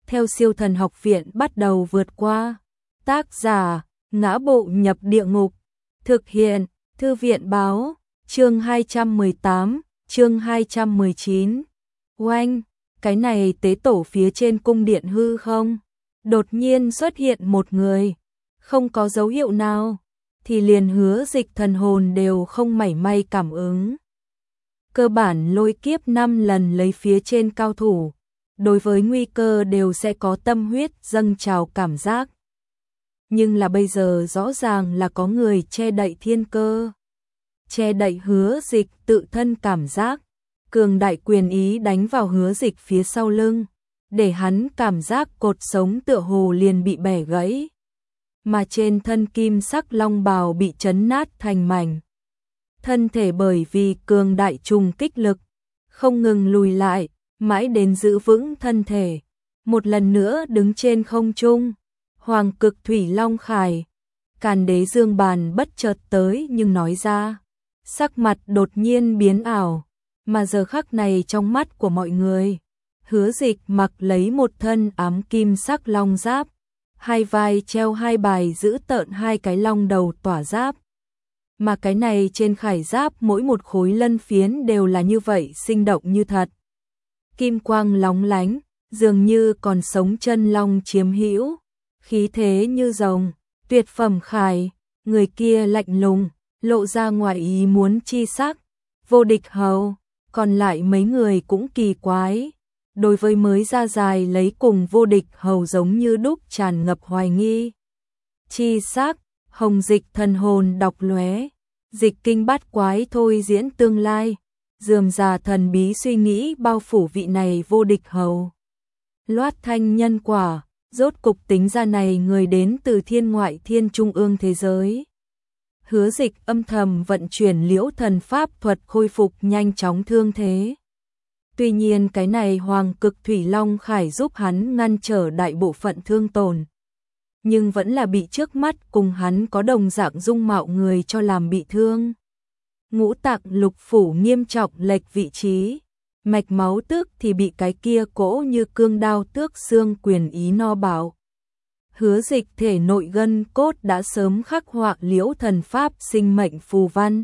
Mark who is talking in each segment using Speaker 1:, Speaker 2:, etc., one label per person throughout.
Speaker 1: theo Siêu Thần Học Viện bắt đầu vượt qua. Tác giả: Ngã Bộ Nhập Địa Ngục. Thực hiện: Thư viện báo. Chương 218, chương 219. Oanh, cái này tế tổ phía trên cung điện hư không? Đột nhiên xuất hiện một người, không có dấu hiệu nào, thì liền Hứa Dịch thần hồn đều không mảy may cảm ứng. Cơ bản lôi kiếp 5 lần lấy phía trên cao thủ, đối với nguy cơ đều sẽ có tâm huyết dâng trào cảm giác. Nhưng là bây giờ rõ ràng là có người che đậy thiên cơ, che đậy Hứa Dịch tự thân cảm giác, cường đại quyền ý đánh vào Hứa Dịch phía sau lưng, để hắn cảm giác cột sống tựa hồ liền bị bẻ gãy, mà trên thân kim sắc long bào bị chấn nát thành mảnh. Thân thể bởi vì cường đại trùng kích lực, không ngừng lùi lại, mãi đến giữ vững thân thể, một lần nữa đứng trên không trung. Hoàng Cực Thủy Long Khải, Càn Đế Dương Bàn bất chợt tới nhưng nói ra, sắc mặt đột nhiên biến ảo, mà giờ khắc này trong mắt của mọi người, Hứa Dịch mặc lấy một thân ám kim sắc long giáp, hai vai treo hai bài giữ tợn hai cái long đầu tỏa giáp. Mà cái này trên khải giáp mỗi một khối lân phiến đều là như vậy sinh động như thật. Kim quang lóng lánh, dường như còn sống chân long chiếm hữu, khí thế như rồng, tuyệt phẩm khải, người kia lạnh lùng, lộ ra ngoài ý muốn chi sắc, Vô Địch Hầu, còn lại mấy người cũng kỳ quái. Đối với mới ra dài lấy cùng Vô Địch Hầu giống như đúc tràn ngập hoài nghi. Chi sắc, Hồng Dịch thần hồn đọc lóe, dịch kinh bát quái thôi diễn tương lai, rườm rà thần bí suy nghĩ bao phủ vị này Vô Địch Hầu. Loát thanh nhân quả, rốt cục tính ra này người đến từ thiên ngoại thiên trung ương thế giới. Hứa Dịch âm thầm vận chuyển Liễu Thần pháp thuật khôi phục nhanh chóng thương thế. Tuy nhiên cái này Hoàng Cực Thủy Long Khải giúp hắn ngăn trở đại bộ phận thương tổn, nhưng vẫn là bị trước mắt cùng hắn có đồng dạng dung mạo người cho làm bị thương. Ngũ tạng lục phủ nghiêm trọng lệch vị trí, mạch máu tước thì bị cái kia cỗ như cương đao tước xương quyền ý no bảo. Hứa Dịch thể nội gân cốt đã sớm khắc họa Liễu Thần pháp sinh mệnh phù văn.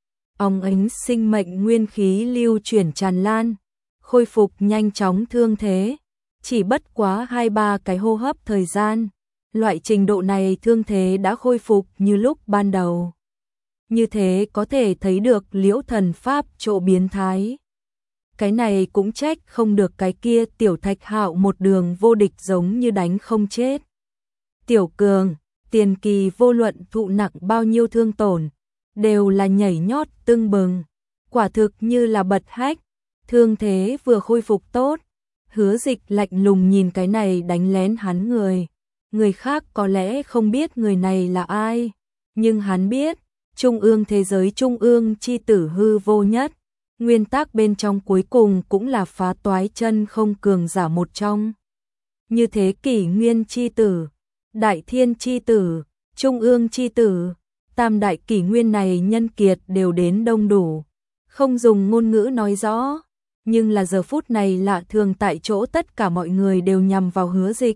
Speaker 1: Óng ánh sinh mệnh nguyên khí lưu chuyển tràn lan, khôi phục nhanh chóng thương thế, chỉ bất quá 2-3 cái hô hấp thời gian, loại trình độ này thương thế đã khôi phục như lúc ban đầu. Như thế có thể thấy được Liễu Thần pháp chỗ biến thái. Cái này cũng trách không được cái kia Tiểu Thạch Hạo một đường vô địch giống như đánh không chết. Tiểu Cường, tiền kỳ vô luận thụ nặng bao nhiêu thương tổn, đều là nhảy nhót tưng bừng, quả thực như là bật hách. Thương thế vừa khôi phục tốt, Hứa Dịch lạnh lùng nhìn cái này đánh lén hắn người. Người khác có lẽ không biết người này là ai, nhưng hắn biết, trung ương thế giới trung ương chi tử hư vô nhất, nguyên tắc bên trong cuối cùng cũng là phá toái chân không cường giả một trong. Như thế kỷ nguyên chi tử, đại thiên chi tử, trung ương chi tử, tam đại kỷ nguyên này nhân kiệt đều đến đông đủ, không dùng ngôn ngữ nói rõ. Nhưng là giờ phút này lạ thường tại chỗ tất cả mọi người đều nhằm vào Hứa Dịch.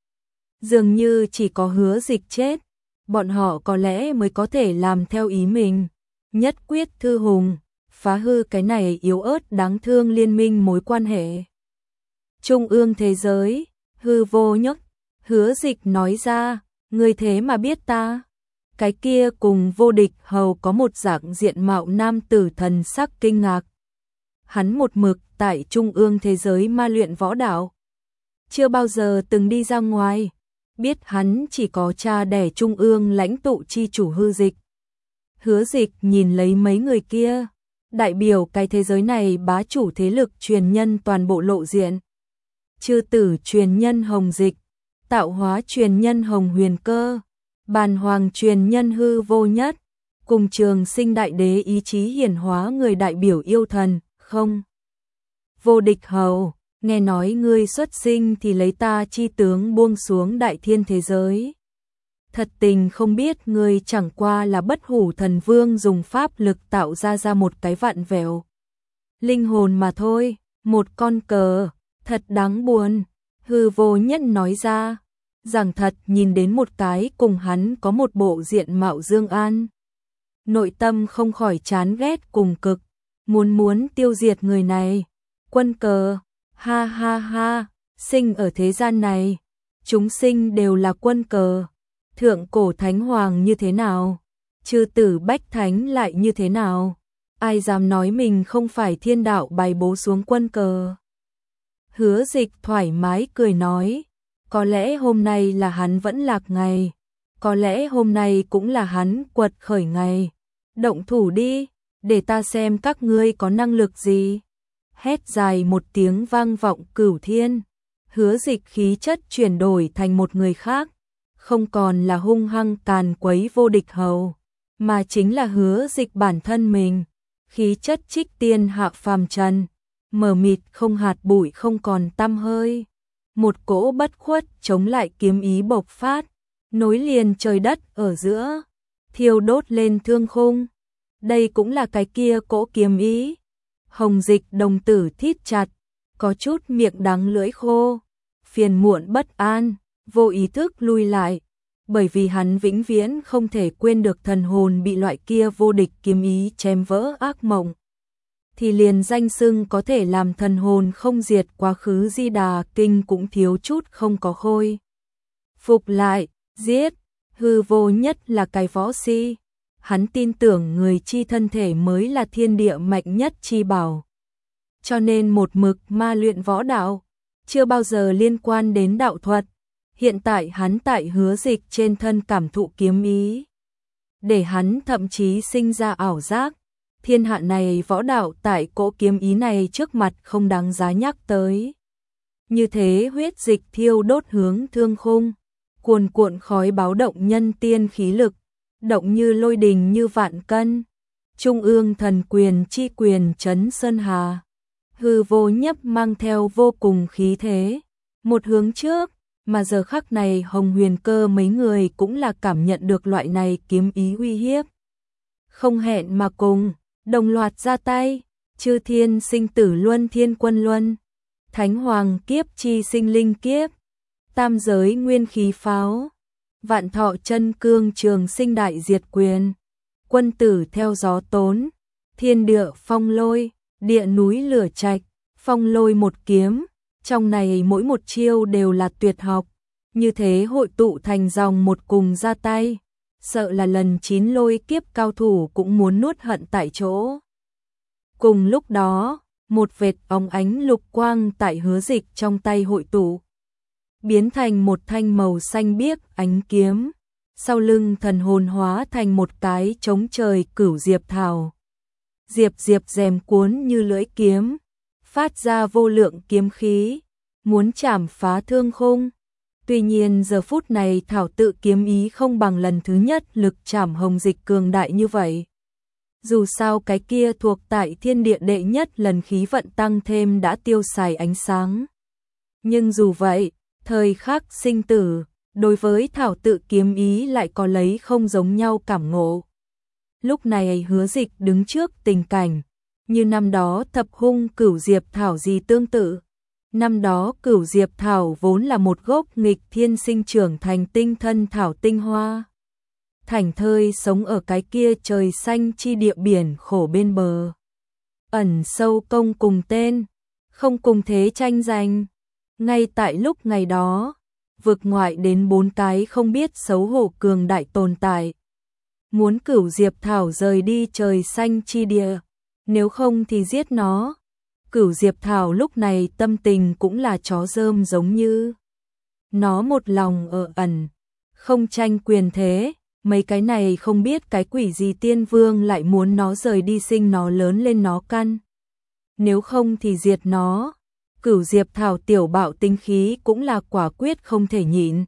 Speaker 1: Dường như chỉ có Hứa Dịch chết, bọn họ có lẽ mới có thể làm theo ý mình. Nhất quyết thư hùng, phá hư cái này yếu ớt đáng thương liên minh mối quan hệ. Trung ương thế giới, hư vô nhất, Hứa Dịch nói ra, người thế mà biết ta. Cái kia cùng Vô Địch Hầu có một dạng diện mạo nam tử thần sắc kinh ngạc. Hắn một mực tại trung ương thế giới ma luyện võ đạo, chưa bao giờ từng đi ra ngoài, biết hắn chỉ có cha đẻ trung ương lãnh tụ chi chủ Hư Dịch. Hứa Dịch nhìn lấy mấy người kia, đại biểu cái thế giới này bá chủ thế lực truyền nhân toàn bộ lộ diện. Chư tử truyền nhân Hồng Dịch, tạo hóa truyền nhân Hồng Huyền Cơ, bàn hoàng truyền nhân Hư Vô Nhất, cùng Trường Sinh đại đế ý chí hiển hóa người đại biểu yêu thần. Không. Vô Địch Hầu, nghe nói ngươi xuất sinh thì lấy ta chi tướng buông xuống đại thiên thế giới. Thật tình không biết ngươi chẳng qua là Bất Hủ Thần Vương dùng pháp lực tạo ra một cái vặn vẹo linh hồn mà thôi, một con cờ, thật đáng buồn. Hư Vô Nhất nói ra, rằng thật nhìn đến một cái cùng hắn có một bộ diện mạo Dương An. Nội tâm không khỏi chán ghét cùng cực, muốn tiêu diệt người này. Quân Cờ, ha ha ha, sinh ở thế gian này, chúng sinh đều là quân cờ. Thượng cổ thánh hoàng như thế nào? Chư tử bách thánh lại như thế nào? Ai dám nói mình không phải thiên đạo bày bố xuống quân cờ? Hứa Dịch thoải mái cười nói, có lẽ hôm nay là hắn vẫn lạc ngày, có lẽ hôm nay cũng là hắn quật khởi ngày. Động thủ đi, để ta xem các ngươi có năng lực gì. Hét dài một tiếng vang vọng cửu thiên. Hứa Dịch khí chất chuyển đổi thành một người khác, không còn là hung hăng càn quấy vô địch hầu, mà chính là Hứa Dịch bản thân mình. Khí chất trích tiên hạ phàm trần, mờ mịt không hạt bụi không còn tăm hơi. Một cỗ bất khuất chống lại kiếm ý bộc phát, nối liền trời đất ở giữa, thiêu đốt lên thương khung. Đây cũng là cái kia cỗ kiếm ý. Hồng Dịch đồng tử thít chặt, có chút miệng đắng lưỡi khô, phiền muộn bất an, vô ý thức lui lại, bởi vì hắn vĩnh viễn không thể quên được thần hồn bị loại kia vô địch kiếm ý chém vỡ ác mộng. Thì liền danh xưng có thể làm thần hồn không diệt quá khứ Di Đà Kinh cũng thiếu chút không có khôi phục lại, giết. Hư Vô Nhất là cái võ si, hắn tin tưởng người chi thân thể mới là thiên địa mạnh nhất chi bảo. Cho nên một mực ma luyện võ đạo, chưa bao giờ liên quan đến đạo thuật. Hiện tại hắn tại Hứa Dịch trên thân cảm thụ kiếm ý, để hắn thậm chí sinh ra ảo giác, thiên hạ này võ đạo tại cỗ kiếm ý này trước mặt không đáng giá nhắc tới. Như thế huyết dịch thiêu đốt hướng thương khung, cuồn cuộn khói báo động nhân tiên khí lực, động như lôi đình như vạn cân. Trung ương thần quyền chi quyền chấn sơn hà. Hư Vô Nhất mang theo vô cùng khí thế, một hướng trước, mà giờ khắc này Hồng Huyền Cơ mấy người cũng là cảm nhận được loại này kiếm ý uy hiếp. Không hẹn mà cùng, đồng loạt ra tay, chư thiên sinh tử luân thiên quân luân, thánh hoàng kiếp chi sinh linh kiếp, tam giới nguyên khí pháo, vạn thọ chân cương trường sinh đại diệt quyền, quân tử theo gió tốn, thiên địa phong lôi, địa núi lửa trạch, phong lôi một kiếm, trong này mỗi một chiêu đều là tuyệt học, như thế hội tụ thành dòng một cùng ra tay, sợ là lần 9 lôi kiếp cao thủ cũng muốn nuốt hận tại chỗ. Cùng lúc đó, một vệt óng ánh lục quang tại Hứa Dịch trong tay hội tụ, biến thành một thanh màu xanh biếc ánh kiếm, sau lưng thần hồn hóa thành một cái trống trời cửu diệp thảo. Diệp diệp rèm cuốn như lưỡi kiếm, phát ra vô lượng kiếm khí, muốn chảm phá thương khung. Tuy nhiên giờ phút này thảo tự kiếm ý không bằng lần thứ nhất lực chảm Hồng Dịch cường đại như vậy. Dù sao cái kia thuộc tại thiên địa đệ nhất lần khí vận tăng thêm đã tiêu xài ánh sáng. Nhưng dù vậy, thời khắc sinh tử, đối với thảo tự kiếm ý lại có lấy không giống nhau cảm ngộ. Lúc này Hứa Dịch đứng trước tình cảnh, như năm đó thập hung cửu diệp thảo gì tương tự. Năm đó cửu diệp thảo vốn là một gốc nghịch thiên sinh trưởng thành tinh thân thảo tinh hoa. Thảnh thơi sống ở cái kia trời xanh chi địa biển khổ bên bờ. Ẩn sâu công cùng tên, không cùng thế tranh giành. Ngay tại lúc ngày đó, vực ngoại đến 4 cái không biết xấu hổ cường đại tồn tại. Muốn cửu diệp thảo rời đi trời xanh chi địa, nếu không thì giết nó. Cửu diệp thảo lúc này tâm tình cũng là chó rơm giống như. Nó một lòng ở ẩn, không tranh quyền thế, mấy cái này không biết cái quỷ gì tiên vương lại muốn nó rời đi sinh nó lớn lên nó căn. Nếu không thì diệt nó. Cửu diệp thảo tiểu bạo tinh khí cũng là quả quyết không thể nhịn.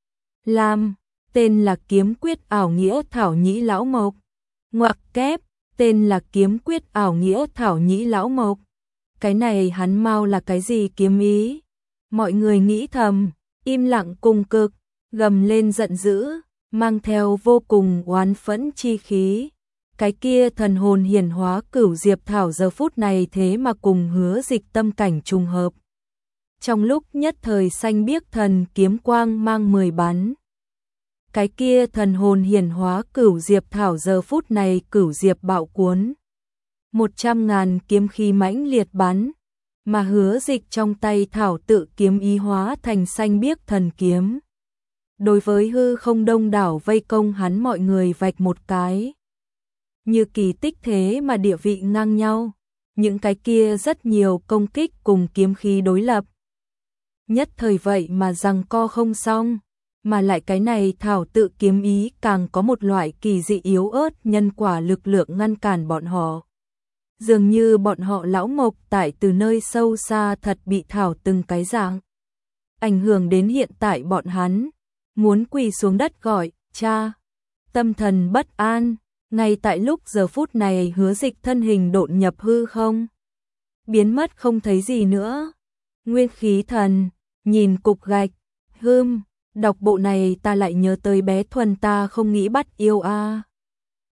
Speaker 1: Lam, tên là kiếm quyết ảo nghĩa thảo nhĩ lão mộc. Ngoặc kép, tên là kiếm quyết ảo nghĩa thảo nhĩ lão mộc. Cái này hắn mau là cái gì kiếm ý? Mọi người nghĩ thầm, im lặng cùng cực, gầm lên giận dữ, mang theo vô cùng oán phẫn chi khí. Cái kia thần hồn hiển hóa cửu diệp thảo giờ phút này thế mà cùng Hứa Dịch tâm cảnh trùng hợp. Trong lúc nhất thời xanh biếc thần kiếm quang mang 10 bắn. Cái kia thần hồn hiển hóa Cửu Diệp thảo giờ phút này Cửu Diệp bạo cuốn. 100.000 kiếm khí mãnh liệt bắn, mà Hứa Dịch trong tay thảo tự kiếm ý hóa thành xanh biếc thần kiếm. Đối với hư không đông đảo vây công hắn mọi người vạch một cái. Như kỳ tích thế mà địa vị ngang nhau, những cái kia rất nhiều công kích cùng kiếm khí đối lập. Nhất thời vậy mà giằng co không xong, mà lại cái này thảo tự kiếm ý càng có một loại kỳ dị yếu ớt nhân quả lực lượng ngăn cản bọn họ. Dường như bọn họ lão mộc tại từ nơi sâu xa thật bị thảo từng cái dạng. Ảnh hưởng đến hiện tại bọn hắn, muốn quỳ xuống đất gọi, cha. Tâm thần bất an, ngay tại lúc giờ phút này Hứa Dịch thân hình độn nhập hư không. Biến mất không thấy gì nữa. Nguyên khí thần, nhìn cục gạch, đọc bộ này ta lại nhớ tới bé Thuần ta không nghĩ bắt yêu a.